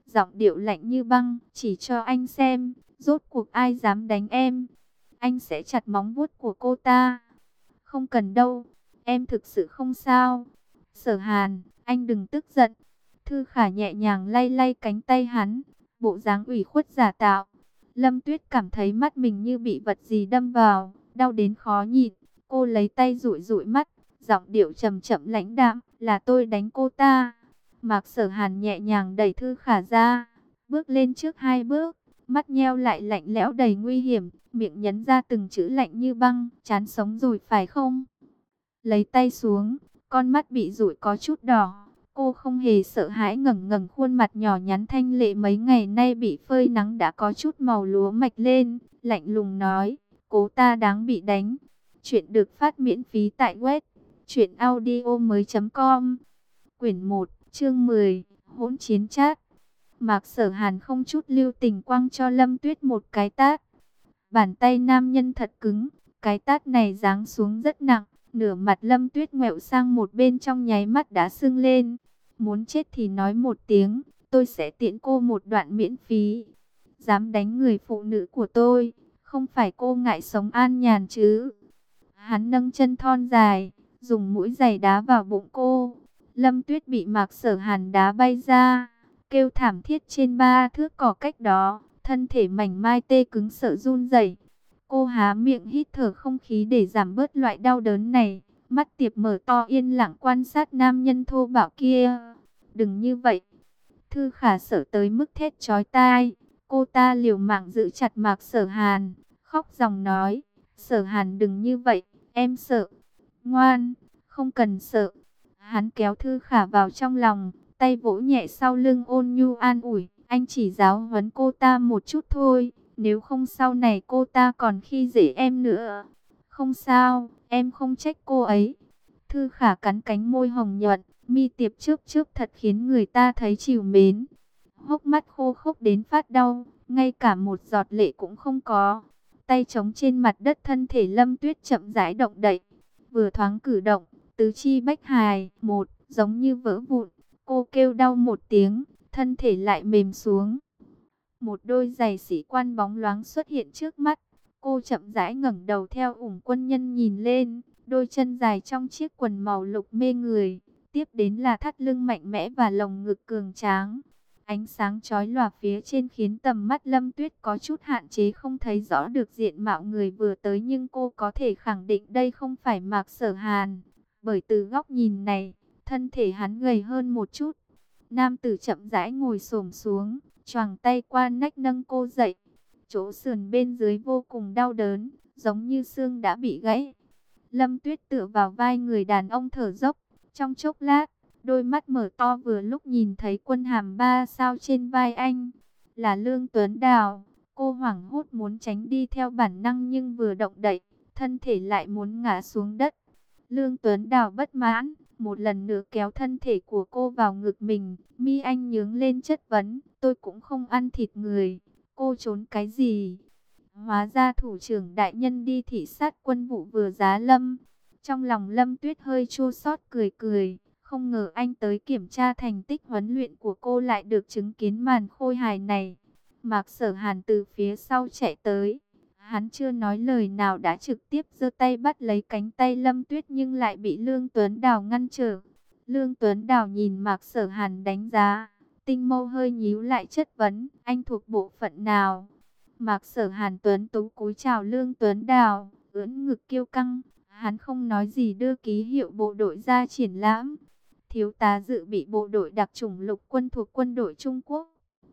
giọng điệu lạnh như băng, chỉ cho anh xem, rốt cuộc ai dám đánh em. Anh sẽ chặt móng vuốt của cô ta. Không cần đâu, em thực sự không sao. Sở Hàn, anh đừng tức giận. Thư Khả nhẹ nhàng lay lay cánh tay hắn, bộ dáng ủy khuất giả tạo. Lâm Tuyết cảm thấy mắt mình như bị vật gì đâm vào, đau đến khó nhịn. Cô lấy tay dụi dụi mắt, giọng điệu trầm chậm lãnh đạm, là tôi đánh cô ta. Mạc Sở Hàn nhẹ nhàng đẩy Thư Khả ra, bước lên trước hai bước, mắt nheo lại lạnh lẽo đầy nguy hiểm, miệng nhấn ra từng chữ lạnh như băng, chán sống rồi phải không? Lấy tay xuống, con mắt bị dụi có chút đỏ. Cô không hề sợ hãi, ngẩng ngẩng khuôn mặt nhỏ nhắn thanh lệ mấy ngày nay bị phơi nắng đã có chút màu lúa mạch lên, lạnh lùng nói, cô ta đáng bị đánh. Chuyện được phát miễn phí tại web truyện audio mới.com. Quyển một, chương mười, hỗn chiến chat. Mạc Sở Hàn không chút lưu tình quăng cho Lâm Tuyết một cái tát. Bàn tay nam nhân thật cứng, cái tát này giáng xuống rất nặng, nửa mặt Lâm Tuyết ngoẹo sang một bên trong nháy mắt đã sưng lên. Muốn chết thì nói một tiếng, tôi sẽ tiễn cô một đoạn miễn phí. Dám đánh người phụ nữ của tôi, không phải cô ngại sống an nhàn chứ? Hắn nâng chân thon dài, dùng mũi giày đá vào bụng cô. Lâm Tuyết bị Mạc Sở Hàn đá bay ra, kêu thảm thiết trên ba thước cỏ cách đó, thân thể mảnh mai tê cứng sợ run rẩy. Cô há miệng hít thở không khí để giảm bớt loại đau đớn này, mắt tiệp mở to yên lặng quan sát nam nhân thô bạo kia. Đừng như vậy. Thư Khả sợ tới mức thét chói tai. Cô ta liều mạng giữ chặt Mạc Sở Hàn, khóc ròng nói, Sở Hàn đừng như vậy, em sợ. Ngoan, không cần sợ. Hắn kéo Thư Khả vào trong lòng, tay vỗ nhẹ sau lưng ôn nhu an ủi, anh chỉ giáo huấn cô ta một chút thôi, nếu không sau này cô ta còn khi dễ em nữa. Không sao, em không trách cô ấy. Thư Khả cắn cánh môi hồng nhuận, mi tiệp chớp chớp thật khiến người ta thấy trìu mến. Hốc mắt khô khốc đến phát đau, ngay cả một giọt lệ cũng không có. Tay chống trên mặt đất, thân thể Lâm Tuyết chậm rãi động đậy. Vừa thoáng cử động, tứ chi bách hài, một, giống như vỡ vụn. Cô kêu đau một tiếng, thân thể lại mềm xuống. Một đôi giày sĩ quan bóng loáng xuất hiện trước mắt. Cô chậm rãi ngẩng đầu theo ủng quân nhân nhìn lên. Đôi chân dài trong chiếc quần màu lục mê người. Tiếp đến là thắt lưng mạnh mẽ và lồng ngực cường tráng. Ánh sáng chói lòa phía trên khiến tầm mắt Lâm Tuyết có chút hạn chế, không thấy rõ được diện mạo người vừa tới, nhưng cô có thể khẳng định đây không phải Mạc Sở Hàn. Bởi từ góc nhìn này, thân thể hắn gầy hơn một chút. Nam tử chậm rãi ngồi xổm xuống, choàng tay qua nách nâng cô dậy. Chỗ sườn bên dưới vô cùng đau đớn, giống như xương đã bị gãy. Lâm Tuyết tựa vào vai người đàn ông thở dốc. Trong chốc lát, đôi mắt mở to vừa lúc nhìn thấy quân hàm ba sao trên vai anh. Là Lương Tuấn Đào. Cô hoảng hốt muốn tránh đi theo bản năng, nhưng vừa động đậy, thân thể lại muốn ngã xuống đất. Lương Tuấn Đào bất mãn, một lần nữa kéo thân thể của cô vào ngực mình. Mi anh nhướng lên chất vấn, tôi cũng không ăn thịt người. Cô trốn cái gì? Hóa ra thủ trưởng đại nhân đi thị sát quân vụ vừa giá Lâm. Trong lòng Lâm Tuyết hơi chua xót cười cười. Không ngờ anh tới kiểm tra thành tích huấn luyện của cô lại được chứng kiến màn khôi hài này. Mạc Sở Hàn từ phía sau chạy tới. Hắn chưa nói lời nào đã trực tiếp giơ tay bắt lấy cánh tay Lâm Tuyết, nhưng lại bị Lương Tuấn Đào ngăn trở. Lương Tuấn Đào nhìn Mạc Sở Hàn đánh giá, tinh mâu hơi nhíu lại chất vấn, anh thuộc bộ phận nào? Mạc Sở Hàn tuấn tú cúi chào Lương Tuấn Đào, ưỡn ngực kiêu căng. Hắn không nói gì đưa ký hiệu bộ đội ra triển lãm. Thiếu tá dự bị bộ đội đặc chủng lục quân thuộc quân đội Trung Quốc.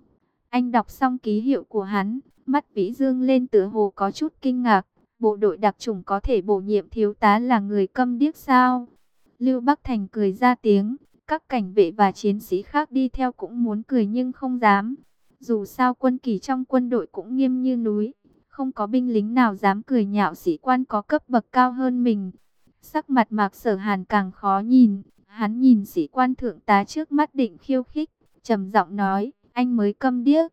Anh đọc xong ký hiệu của hắn, mắt vĩ dương lên tựa hồ có chút kinh ngạc. Bộ đội đặc chủng có thể bổ nhiệm thiếu tá là người câm điếc sao? Lưu Bắc Thành cười ra tiếng. Các cảnh vệ và chiến sĩ khác đi theo cũng muốn cười nhưng không dám. Dù sao quân kỷ trong quân đội cũng nghiêm như núi. Không có binh lính nào dám cười nhạo sĩ quan có cấp bậc cao hơn mình. Sắc mặt Mạc Sở Hàn càng khó nhìn. Hắn nhìn sĩ quan thượng tá trước mắt định khiêu khích, trầm giọng nói, anh mới câm điếc.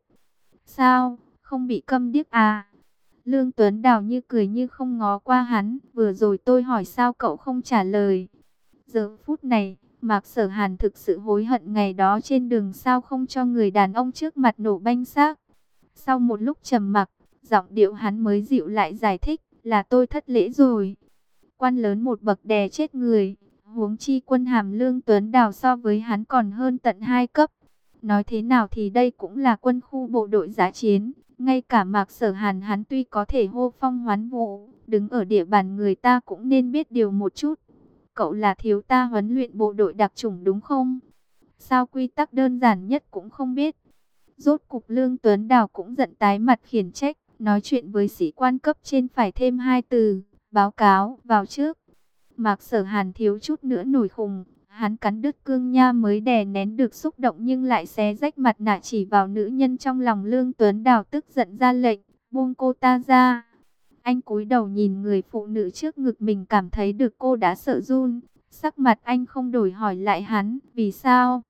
Sao, không bị câm điếc à? Lương Tuấn Đào như cười như không ngó qua hắn. Vừa rồi tôi hỏi sao cậu không trả lời. Giờ phút này, Mạc Sở Hàn thực sự hối hận ngày đó trên đường sao không cho người đàn ông trước mặt nổ banh xác. Sau một lúc trầm mặc, giọng điệu hắn mới dịu lại giải thích, là tôi thất lễ rồi. Quan lớn một bậc đè chết người, huống chi quân hàm Lương Tuấn Đào so với hắn còn hơn tận hai cấp. Nói thế nào thì đây cũng là quân khu bộ đội giã chiến, ngay cả Mạc Sở Hàn hắn tuy có thể hô phong hoán vũ, đứng ở địa bàn người ta cũng nên biết điều một chút. Cậu là thiếu ta huấn luyện bộ đội đặc chủng đúng không? Sao quy tắc đơn giản nhất cũng không biết? Rốt cục Lương Tuấn Đào cũng giận tái mặt khiển trách, nói chuyện với sĩ quan cấp trên phải thêm hai từ, báo cáo, vào trước. Mạc Sở Hàn thiếu chút nữa nổi khùng, hắn cắn đứt cương nha mới đè nén được xúc động nhưng lại xé rách mặt nạ chỉ vào nữ nhân trong lòng. Lương Tuấn Đào tức giận ra lệnh, buông cô ta ra. Anh cúi đầu nhìn người phụ nữ trước ngực mình, cảm thấy được cô đã sợ run. Sắc mặt anh không đổi, hỏi lại hắn, vì sao?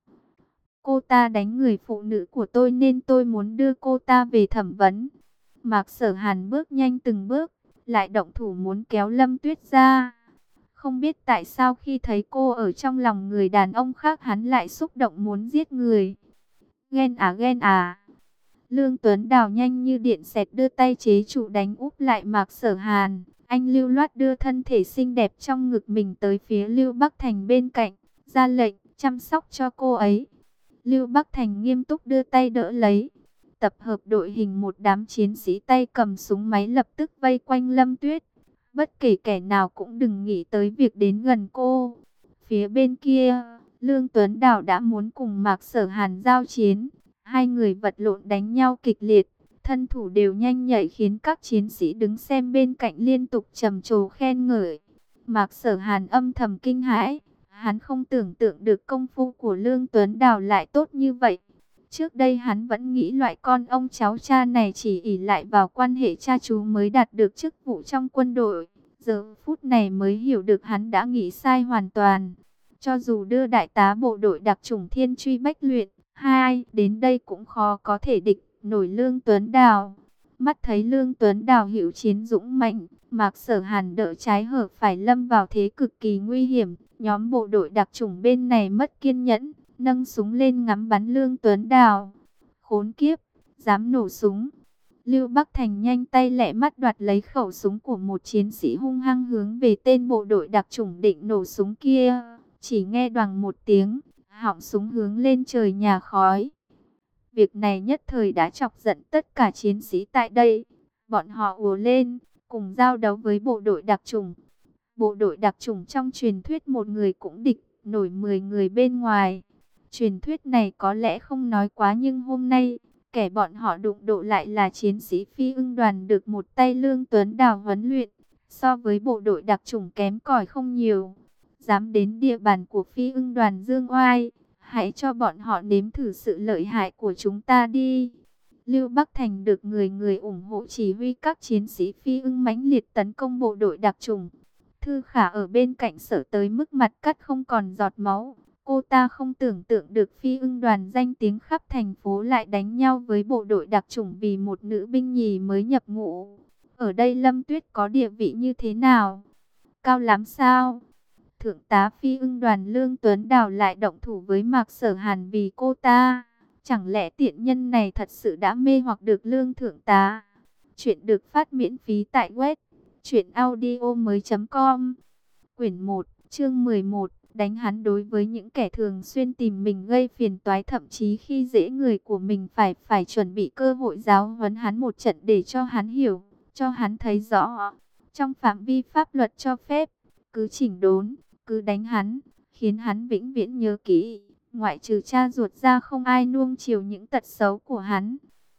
Cô ta đánh người phụ nữ của tôi nên tôi muốn đưa cô ta về thẩm vấn. Mạc Sở Hàn bước nhanh từng bước, lại động thủ muốn kéo Lâm Tuyết ra. Không biết tại sao khi thấy cô ở trong lòng người đàn ông khác hắn lại xúc động muốn giết người. Ghen à ghen à. Lương Tuấn Đào nhanh như điện xẹt đưa tay chế trụ đánh úp lại Mạc Sở Hàn. Anh lưu loát đưa thân thể xinh đẹp trong ngực mình tới phía Lưu Bắc Thành bên cạnh, ra lệnh chăm sóc cho cô ấy. Lưu Bắc Thành nghiêm túc đưa tay đỡ lấy. Tập hợp đội hình một đám chiến sĩ tay cầm súng máy lập tức vây quanh Lâm Tuyết. Bất kể kẻ nào cũng đừng nghĩ tới việc đến gần cô. Phía bên kia, Lương Tuấn Đào đã muốn cùng Mạc Sở Hàn giao chiến. Hai người vật lộn đánh nhau kịch liệt, thân thủ đều nhanh nhạy khiến các chiến sĩ đứng xem bên cạnh liên tục trầm trồ khen ngợi. Mạc Sở Hàn âm thầm kinh hãi, hắn không tưởng tượng được công phu của Lương Tuấn Đào lại tốt như vậy. Trước đây hắn vẫn nghĩ loại con ông cháu cha này chỉ ỷ lại vào quan hệ cha chú mới đạt được chức vụ trong quân đội. Giờ phút này mới hiểu được hắn đã nghĩ sai hoàn toàn. Cho dù đưa đại tá bộ đội đặc chủng Thiên Truy Bách Luyện hai đến đây cũng khó có thể địch nổi Lương Tuấn Đào. Mắt thấy Lương Tuấn Đào hữu chiến dũng mạnh, Mạc Sở Hàn đỡ trái hở phải lâm vào thế cực kỳ nguy hiểm. Nhóm bộ đội đặc chủng bên này mất kiên nhẫn, nâng súng lên ngắm bắn Lương Tuấn Đào. Khốn kiếp, dám nổ súng. Lưu Bắc Thành nhanh tay lẹ mắt đoạt lấy khẩu súng của một chiến sĩ, hung hăng hướng về tên bộ đội đặc chủng định nổ súng kia. Chỉ nghe đoàng một tiếng, họng súng hướng lên trời nhà khói. Việc này nhất thời đã chọc giận tất cả chiến sĩ tại đây. Bọn họ ùa lên, cùng giao đấu với bộ đội đặc chủng. Bộ đội đặc chủng trong truyền thuyết một người cũng địch nổi mười người bên ngoài. Truyền thuyết này có lẽ không nói quá, nhưng hôm nay kẻ bọn họ đụng độ lại là chiến sĩ phi ưng đoàn được một tay Lương Tuấn Đào huấn luyện. So với bộ đội đặc chủng kém cỏi không nhiều. Dám đến địa bàn của phi ưng đoàn dương oai, hãy cho bọn họ nếm thử sự lợi hại của chúng ta đi. Lưu Bắc Thành được người người ủng hộ chỉ huy các chiến sĩ phi ưng mãnh liệt tấn công bộ đội đặc chủng. Thư Khả ở bên cạnh sợ tới mức mặt cắt không còn giọt máu. Cô ta không tưởng tượng được phi ưng đoàn danh tiếng khắp thành phố lại đánh nhau với bộ đội đặc chủng vì một nữ binh nhì mới nhập ngũ. Ở đây Lâm Tuyết có địa vị như thế nào? Cao lắm sao? Thượng tá phi ưng đoàn Lương Tuấn Đào lại động thủ với Mạc Sở Hàn vì cô ta. Chẳng lẽ tiện nhân này thật sự đã mê hoặc được Lương thượng tá? Chuyện được phát miễn phí tại web truyện audio mới chấm com. Quyển một, chương mười một. Đánh hắn. Đối với những kẻ thường xuyên tìm mình gây phiền toái, thậm chí khi dễ người của mình, phải phải chuẩn bị cơ hội giáo huấn hắn một trận để cho hắn hiểu, cho hắn thấy rõ. Trong phạm vi pháp luật cho phép, cứ chỉnh đốn, cứ đánh hắn, khiến hắn vĩnh viễn nhớ kỹ, ngoại trừ cha ruột ra không ai nuông chiều những tật xấu của hắn.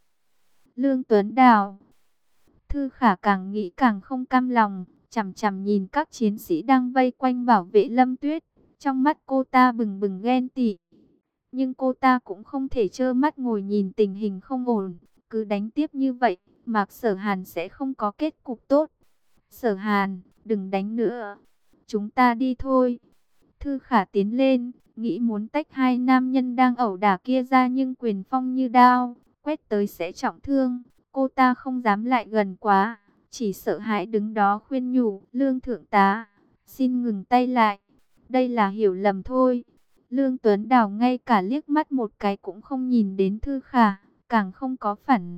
Lương Tuấn Đào. Thư Khả càng nghĩ càng không cam lòng, chằm chằm nhìn các chiến sĩ đang vây quanh bảo vệ Lâm Tuyết. Trong mắt cô ta bừng bừng ghen tị. Nhưng cô ta cũng không thể trơ mắt ngồi nhìn tình hình không ổn. Cứ đánh tiếp như vậy, Mạc Sở Hàn sẽ không có kết cục tốt. Sở Hàn, đừng đánh nữa. Chúng ta đi thôi. Thư Khả tiến lên, nghĩ muốn tách hai nam nhân đang ẩu đả kia ra, nhưng quyền phong như đao, quét tới sẽ trọng thương. Cô ta không dám lại gần quá, chỉ sợ hãi đứng đó khuyên nhủ, Lương thượng tá, xin ngừng tay lại. Đây là hiểu lầm thôi. Lương Tuấn Đào ngay cả liếc mắt một cái cũng không nhìn đến Thư Khả, càng không có phản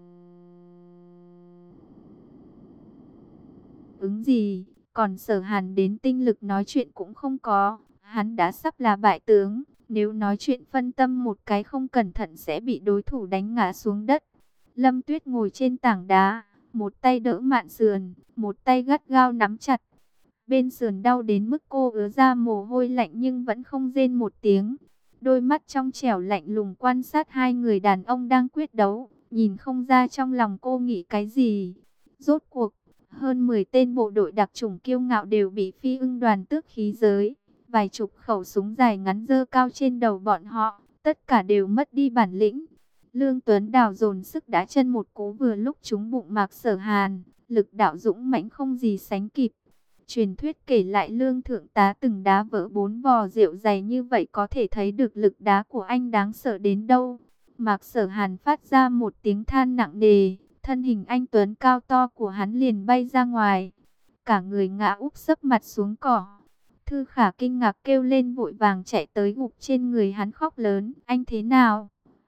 ứng gì. Còn Sở Hàn đến tinh lực nói chuyện cũng không có, hắn đã sắp là bại tướng, nếu nói chuyện phân tâm một cái không cẩn thận sẽ bị đối thủ đánh ngã xuống đất. Lâm Tuyết ngồi trên tảng đá, một tay đỡ mạn sườn, một tay gắt gao nắm chặt. Bên sườn đau đến mức cô ứa ra mồ hôi lạnh nhưng vẫn không rên một tiếng. Đôi mắt trong trẻo lạnh lùng quan sát hai người đàn ông đang quyết đấu, nhìn không ra trong lòng cô nghĩ cái gì. Rốt cuộc, hơn mười tên bộ đội đặc chủng kiêu ngạo đều bị phi ưng đoàn tước khí giới. Vài chục khẩu súng dài ngắn giơ cao trên đầu bọn họ, tất cả đều mất đi bản lĩnh. Lương Tuấn Đào dồn sức đá chân một cú vừa lúc trúng bụng Mạc Sở Hàn, lực đạo dũng mãnh không gì sánh kịp. Truyền thuyết kể lại Lương Thượng Tá từng đá vỡ bốn vò rượu dày như vậy có thể thấy được lực đá của anh đáng sợ đến đâu. Mạc Sở Hàn phát ra một tiếng than nặng nề, thân hình anh Tuấn cao to của hắn liền bay ra ngoài. Cả người ngã úp sấp mặt xuống cỏ. Thư Khả kinh ngạc kêu lên vội vàng chạy tới gục trên người hắn khóc lớn. Anh thế nào?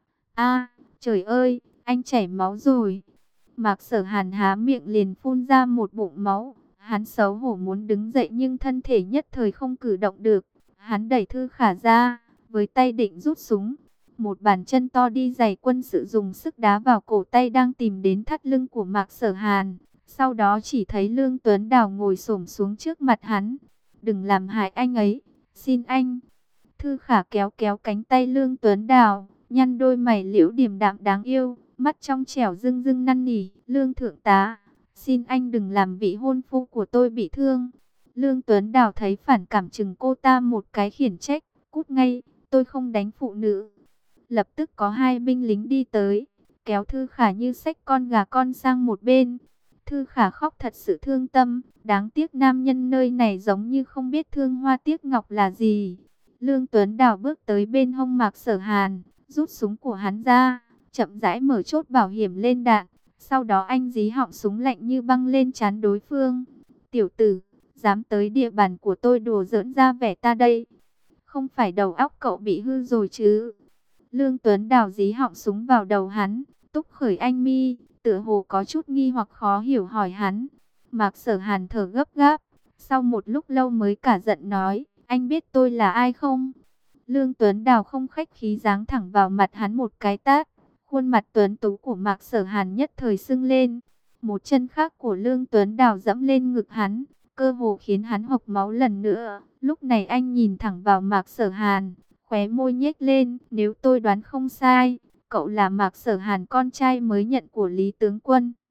A, trời ơi, anh chảy máu rồi. Mạc Sở Hàn há miệng liền phun ra một bụng máu. Hắn xấu hổ muốn đứng dậy nhưng thân thể nhất thời không cử động được. Hắn đẩy Thư Khả ra, với tay định rút súng. Một bàn chân to đi giày quân sự dùng sức đá vào cổ tay đang tìm đến thắt lưng của Mạc Sở Hàn. Sau đó chỉ thấy Lương Tuấn Đào ngồi xổm xuống trước mặt hắn. Đừng làm hại anh ấy, xin anh. Thư Khả kéo kéo cánh tay Lương Tuấn Đào, nhăn đôi mày liễu điềm đạm đáng yêu, mắt trong trẻo rưng rưng năn nỉ. Lương Thượng Tá, xin anh đừng làm vị hôn phu của tôi bị thương. Lương Tuấn Đào thấy phản cảm chừng cô ta một cái khiển trách, cút ngay, tôi không đánh phụ nữ. Lập tức có hai binh lính đi tới, kéo Thư Khả như xách con gà con sang một bên. Thư Khả khóc thật sự thương tâm, đáng tiếc nam nhân nơi này giống như không biết thương hoa tiếc ngọc là gì. Lương Tuấn Đào bước tới bên hông Mạc Sở Hàn, rút súng của hắn ra, chậm rãi mở chốt bảo hiểm lên đạn. Sau đó anh dí họng súng lạnh như băng lên trán đối phương. Tiểu tử, dám tới địa bàn của tôi đùa giỡn ra vẻ ta đây. Không phải đầu óc cậu bị hư rồi chứ? Lương Tuấn Đào dí họng súng vào đầu hắn, túc khởi anh mi, tựa hồ có chút nghi hoặc khó hiểu hỏi hắn. Mạc Sở Hàn thở gấp gáp, sau một lúc lâu mới cả giận nói, anh biết tôi là ai không? Lương Tuấn Đào không khách khí giáng thẳng vào mặt hắn một cái tát. Khuôn mặt tuấn tú của Mạc Sở Hàn nhất thời sưng lên. Một chân khác của Lương Tuấn Đào dẫm lên ngực hắn, cơ hồ khiến hắn hộc máu lần nữa. Lúc này anh nhìn thẳng vào Mạc Sở Hàn, khóe môi nhếch lên. Nếu tôi đoán không sai, cậu là Mạc Sở Hàn con trai mới nhận của Lý Tướng Quân.